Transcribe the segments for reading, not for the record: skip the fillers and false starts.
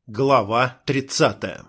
Глава 30.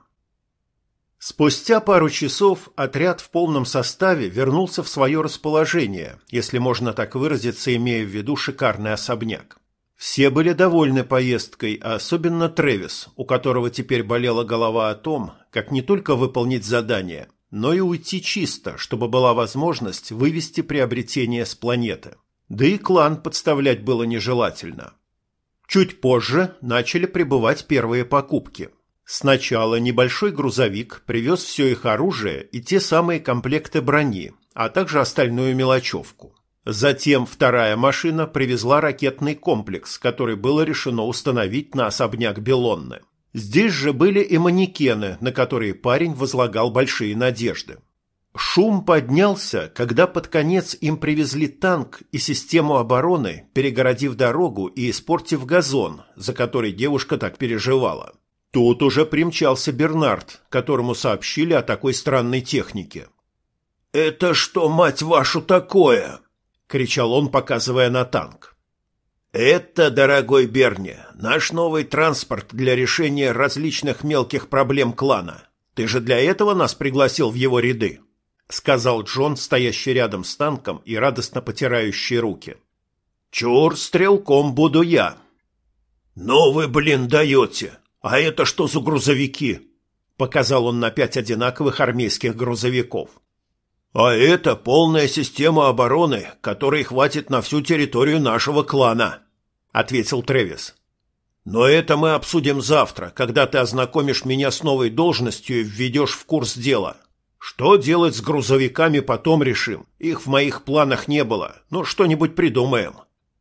Спустя пару часов отряд в полном составе вернулся в свое расположение, если можно так выразиться, имея в виду шикарный особняк. Все были довольны поездкой, а особенно Трэвис, у которого теперь болела голова о том, как не только выполнить задание, но и уйти чисто, чтобы была возможность вывести приобретение с планеты. Да и клан подставлять было нежелательно. Чуть позже начали прибывать первые покупки. Сначала небольшой грузовик привез все их оружие и те самые комплекты брони, а также остальную мелочевку. Затем вторая машина привезла ракетный комплекс, который было решено установить на особняк Белонны. Здесь же были и манекены, на которые парень возлагал большие надежды. Шум поднялся, когда под конец им привезли танк и систему обороны, перегородив дорогу и испортив газон, за который девушка так переживала. Тут уже примчался Бернард, которому сообщили о такой странной технике. «Это что, мать вашу, такое?» — кричал он, показывая на танк. «Это, дорогой Берни, наш новый транспорт для решения различных мелких проблем клана. Ты же для этого нас пригласил в его ряды?» — сказал Джон, стоящий рядом с танком и радостно потирающий руки. «Чур, стрелком буду я». «Ну вы, даете! А это что за грузовики?» — показал он на 5 одинаковых армейских грузовиков. «А это полная система обороны, которой хватит на всю территорию нашего клана», — ответил Трэвис. «Но это мы обсудим завтра, когда ты ознакомишь меня с новой должностью и введешь в курс дела. Что делать с грузовиками, потом решим. Их в моих планах не было. Ну, что-нибудь придумаем».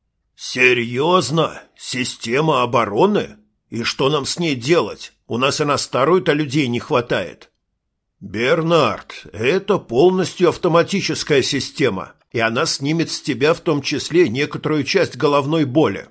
«Серьезно? Система обороны? И что нам с ней делать? У нас и на старую-то людей не хватает». «Бернард, это полностью автоматическая система, и она снимет с тебя в том числе некоторую часть головной боли».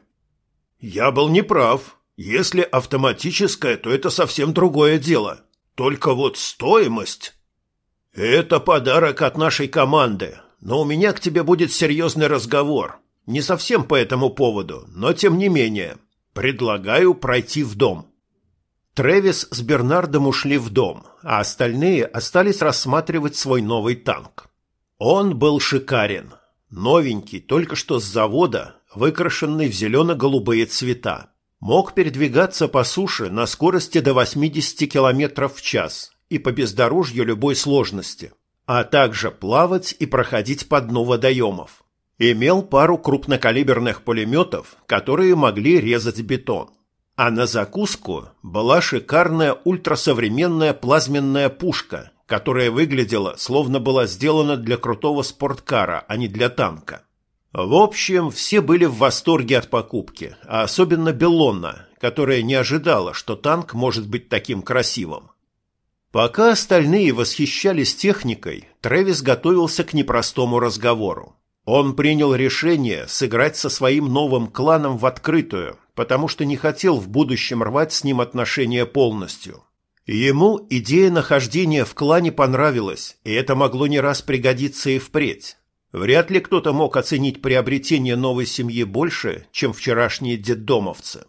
«Я был неправ. Если автоматическая, то это совсем другое дело. Только вот стоимость...» «Это подарок от нашей команды, но у меня к тебе будет серьезный разговор. Не совсем по этому поводу, но тем не менее. Предлагаю пройти в дом». Трэвис с Бернардом ушли в дом, а остальные остались рассматривать свой новый танк. Он был шикарен. Новенький, только что с завода, выкрашенный в зелено-голубые цвета. Мог передвигаться по суше на скорости до 80 км в час и по бездорожью любой сложности, а также плавать и проходить по дну водоемов. Имел пару крупнокалиберных пулеметов, которые могли резать бетон. А на закуску была шикарная ультрасовременная плазменная пушка, которая выглядела, словно была сделана для крутого спорткара, а не для танка. В общем, все были в восторге от покупки, а особенно Белонна, которая не ожидала, что танк может быть таким красивым. Пока остальные восхищались техникой, Трэвис готовился к непростому разговору. Он принял решение сыграть со своим новым кланом в открытую, потому что не хотел в будущем рвать с ним отношения полностью. Ему идея нахождения в клане понравилась, и это могло не раз пригодиться и впредь. Вряд ли кто-то мог оценить приобретение новой семьи больше, чем вчерашние детдомовцы.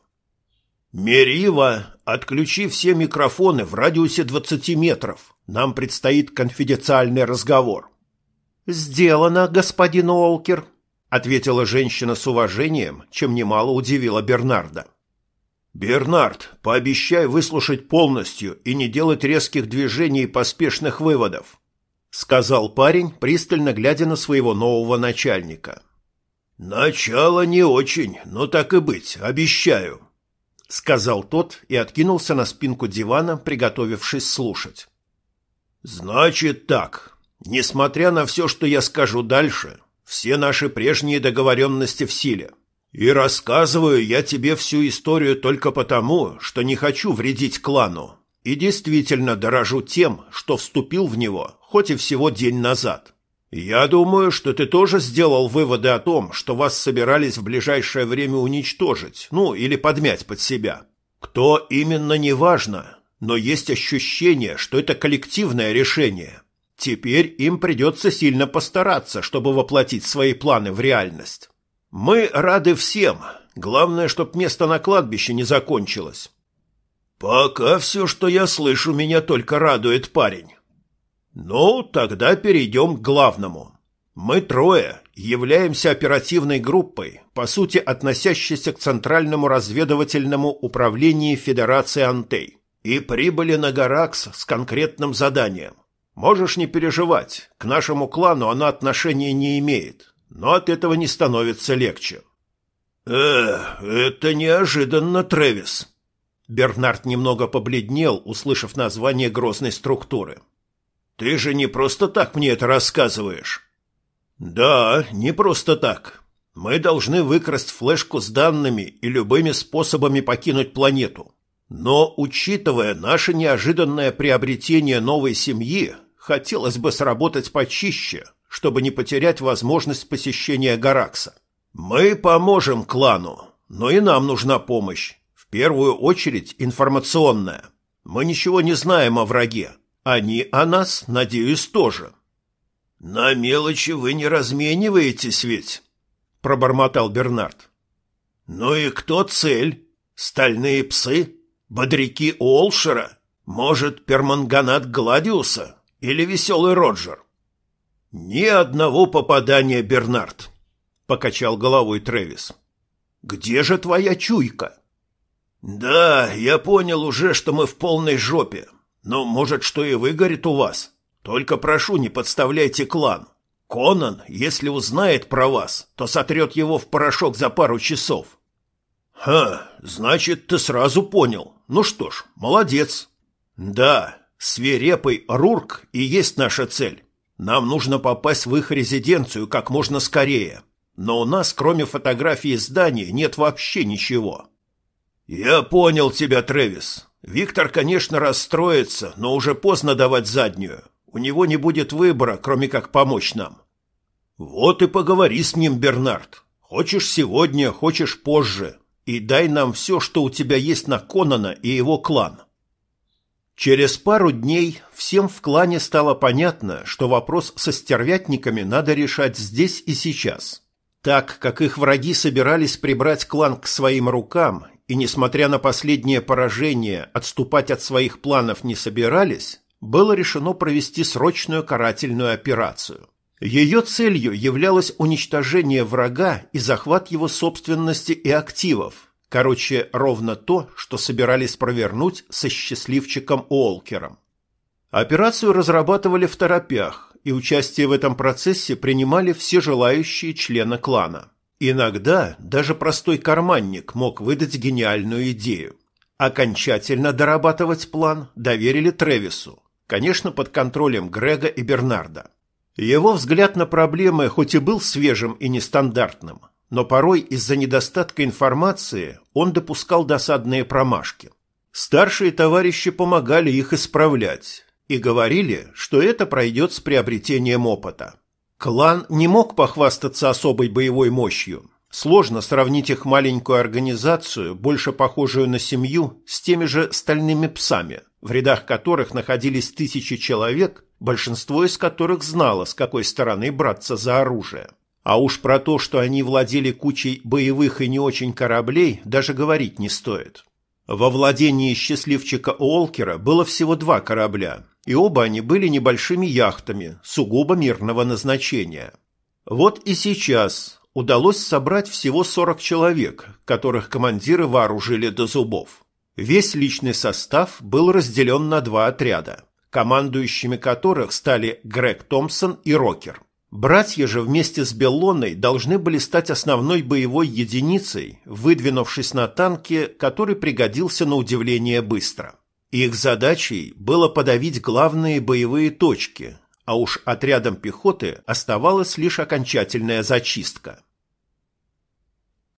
«Мерива, отключи все микрофоны в радиусе 20 метров. Нам предстоит конфиденциальный разговор». «Сделано, господин Уолкер», — ответила женщина с уважением, чем немало удивила Бернарда. «Бернард, пообещай выслушать полностью и не делать резких движений и поспешных выводов», — сказал парень, пристально глядя на своего нового начальника. «Начало не очень, но так и быть, обещаю», — сказал тот и откинулся на спинку дивана, приготовившись слушать. «Значит так. Несмотря на все, что я скажу дальше, все наши прежние договоренности в силе. И рассказываю я тебе всю историю только потому, что не хочу вредить клану. И действительно дорожу тем, что вступил в него, хоть и всего день назад. Я думаю, что ты тоже сделал выводы о том, что вас собирались в ближайшее время уничтожить, или подмять под себя. Кто именно, неважно, но есть ощущение, что это коллективное решение. Теперь им придется сильно постараться, чтобы воплотить свои планы в реальность. Мы рады всем. Главное, чтоб место на кладбище не закончилось. Пока все, что я слышу, меня только радует, парень. Ну, тогда перейдем к главному. Мы трое являемся оперативной группой, по сути относящейся к Центральному разведывательному управлению Федерации Антей, и прибыли на Гаракс с конкретным заданием. Можешь не переживать, к нашему клану она отношения не имеет, но от этого не становится легче. Это неожиданно, Трэвис. Бернард немного побледнел, услышав название грозной структуры. Ты же не просто так мне это рассказываешь. Да, не просто так. Мы должны выкрасть флешку с данными и любыми способами покинуть планету. Но, учитывая наше неожиданное приобретение новой семьи, хотелось бы сработать почище, чтобы не потерять возможность посещения Гаракса. Мы поможем клану, но и нам нужна помощь. В первую очередь информационная. Мы ничего не знаем о враге. Они о нас, надеюсь, тоже. На мелочи вы не размениваетесь ведь, пробормотал Бернард. Ну и кто цель? Стальные псы? Бодряки Уолшера? Может, перманганат Гладиуса? Или веселый Роджер? Ни одного попадания, Бернард, покачал головой Трэвис. Где же твоя чуйка? Да, я понял уже, что мы в полной жопе. Но, может, что и выгорит у вас. Только прошу, не подставляйте клан. Конан, если узнает про вас, то сотрет его в порошок за пару часов. Значит, ты сразу понял. Ну что ж, молодец. Да, свирепый Рурк и есть наша цель. Нам нужно попасть в их резиденцию как можно скорее. Но у нас, кроме фотографии здания, нет вообще ничего. Я понял тебя, Трэвис. Виктор, конечно, расстроится, но уже поздно давать заднюю. У него не будет выбора, кроме как помочь нам. Вот и поговори с ним, Бернард. Хочешь сегодня, хочешь позже. И дай нам все, что у тебя есть на Конана и его клан. Через пару дней всем в клане стало понятно, что вопрос со стервятниками надо решать здесь и сейчас. Так как их враги собирались прибрать клан к своим рукам и, несмотря на последнее поражение, отступать от своих планов не собирались, было решено провести срочную карательную операцию. Ее целью являлось уничтожение врага и захват его собственности и активов. Короче, ровно то, что собирались провернуть со счастливчиком Уолкером. Операцию разрабатывали второпях, и участие в этом процессе принимали все желающие члены клана. Иногда даже простой карманник мог выдать гениальную идею. Окончательно дорабатывать план доверили Трэвису, конечно, под контролем Грега и Бернарда. Его взгляд на проблемы хоть и был свежим и нестандартным, но порой из-за недостатка информации он допускал досадные промашки. Старшие товарищи помогали их исправлять и говорили, что это пройдет с приобретением опыта. Клан не мог похвастаться особой боевой мощью. Сложно сравнить их маленькую организацию, больше похожую на семью, с теми же стальными псами, в рядах которых находились тысячи человек, большинство из которых знало, с какой стороны браться за оружие. А уж про то, что они владели кучей боевых и не очень кораблей, даже говорить не стоит. Во владении счастливчика Уолкера было всего 2 корабля, и оба они были небольшими яхтами, сугубо мирного назначения. Вот и сейчас удалось собрать всего 40 человек, которых командиры вооружили до зубов. Весь личный состав был разделен на 2 отряда, командующими которых стали Грег Томпсон и Рокер. Братья же вместе с Беллоной должны были стать основной боевой единицей, выдвинувшись на танке, который пригодился на удивление быстро. Их задачей было подавить главные боевые точки, а уж отрядам пехоты оставалась лишь окончательная зачистка.